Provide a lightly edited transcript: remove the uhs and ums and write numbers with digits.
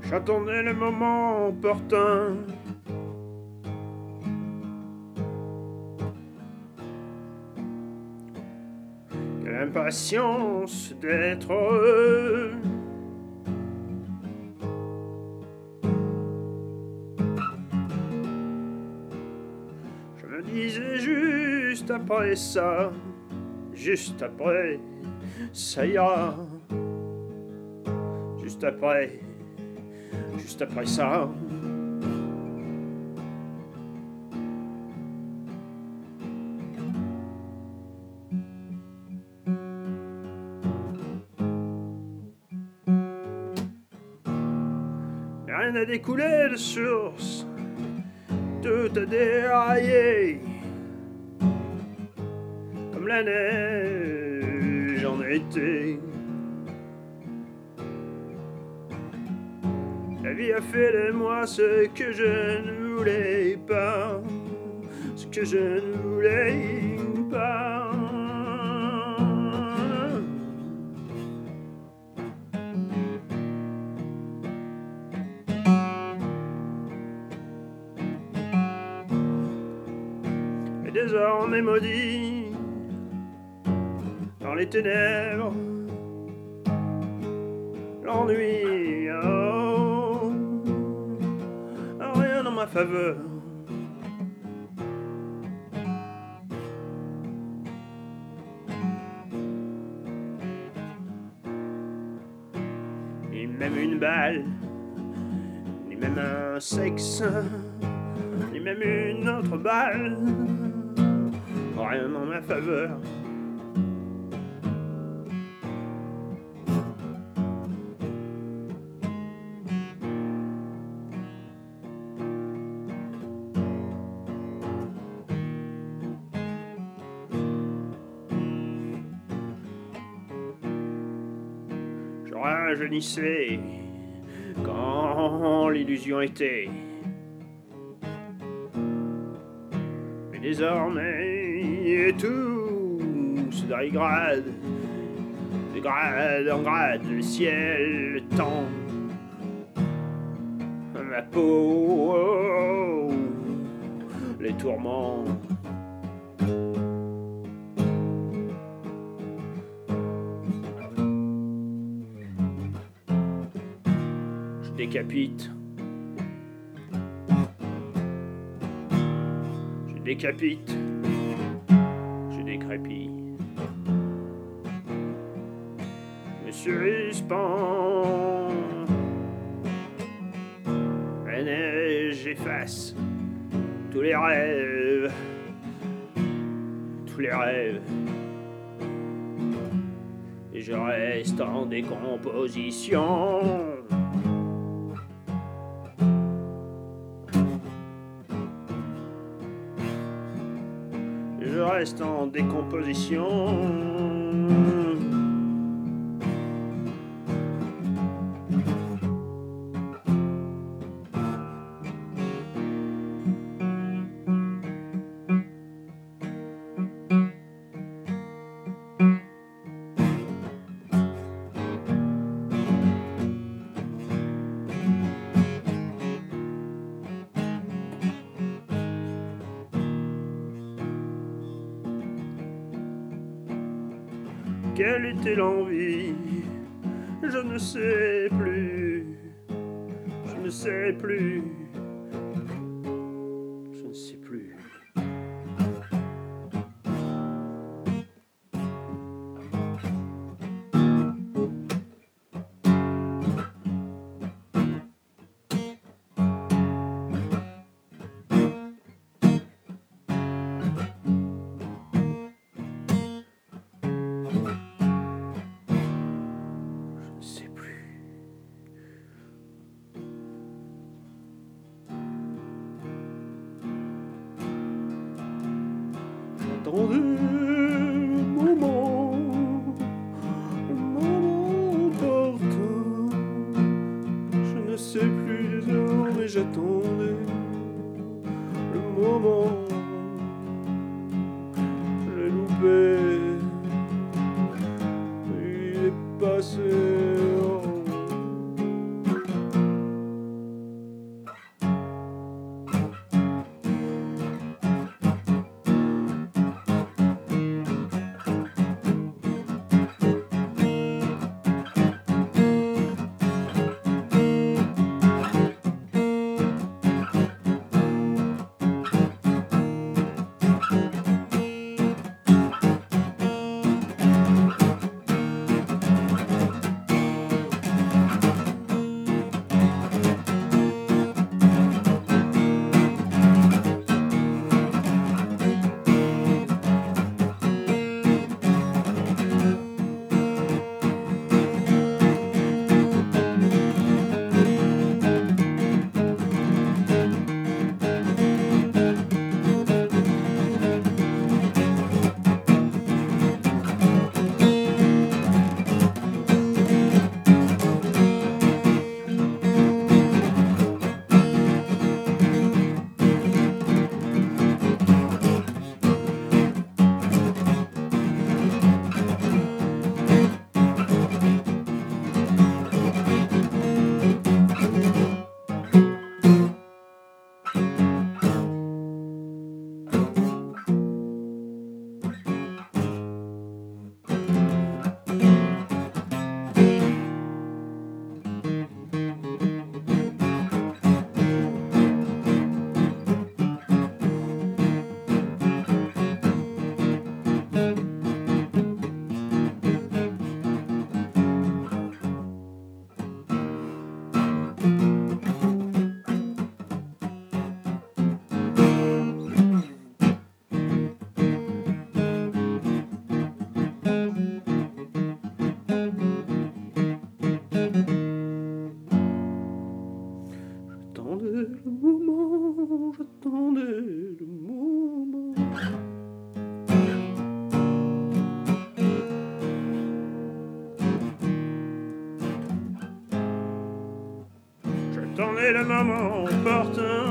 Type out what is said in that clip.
J'attendais le moment opportun. Quelle impatience d'être heureux. Je me disais juste après ça, juste après, ça ira. Juste après ça. Mais rien n'a découlé de source, tout a déraillé. Comme la neige en été. La vie a fait de moi ce que je ne voulais pas, ce que je ne voulais pas. Et désormais maudit dans les ténèbres, l'ennui, oh, rien en ma faveur. Ni même une balle, ni même un sexe, ni même une autre balle, rien en ma faveur. Je rajeunissais quand l'illusion était. Mais désormais tout se dégrade, de grade en grade, le ciel, le temps, ma peau, oh, les tourments. Je décapite. Je décapite. Je décrépis. Je suspends. La neige efface tous les rêves. Tous les rêves. Et je reste en décomposition. Je reste en décomposition. Quelle était l'envie? Je ne sais plus. Je ne sais plus. Je ne sais plus. J'attendais le moment opportun. Je ne sais plus désormais, j'attendais le moment. Je l'ai loupé, il est passé. le moment opportun.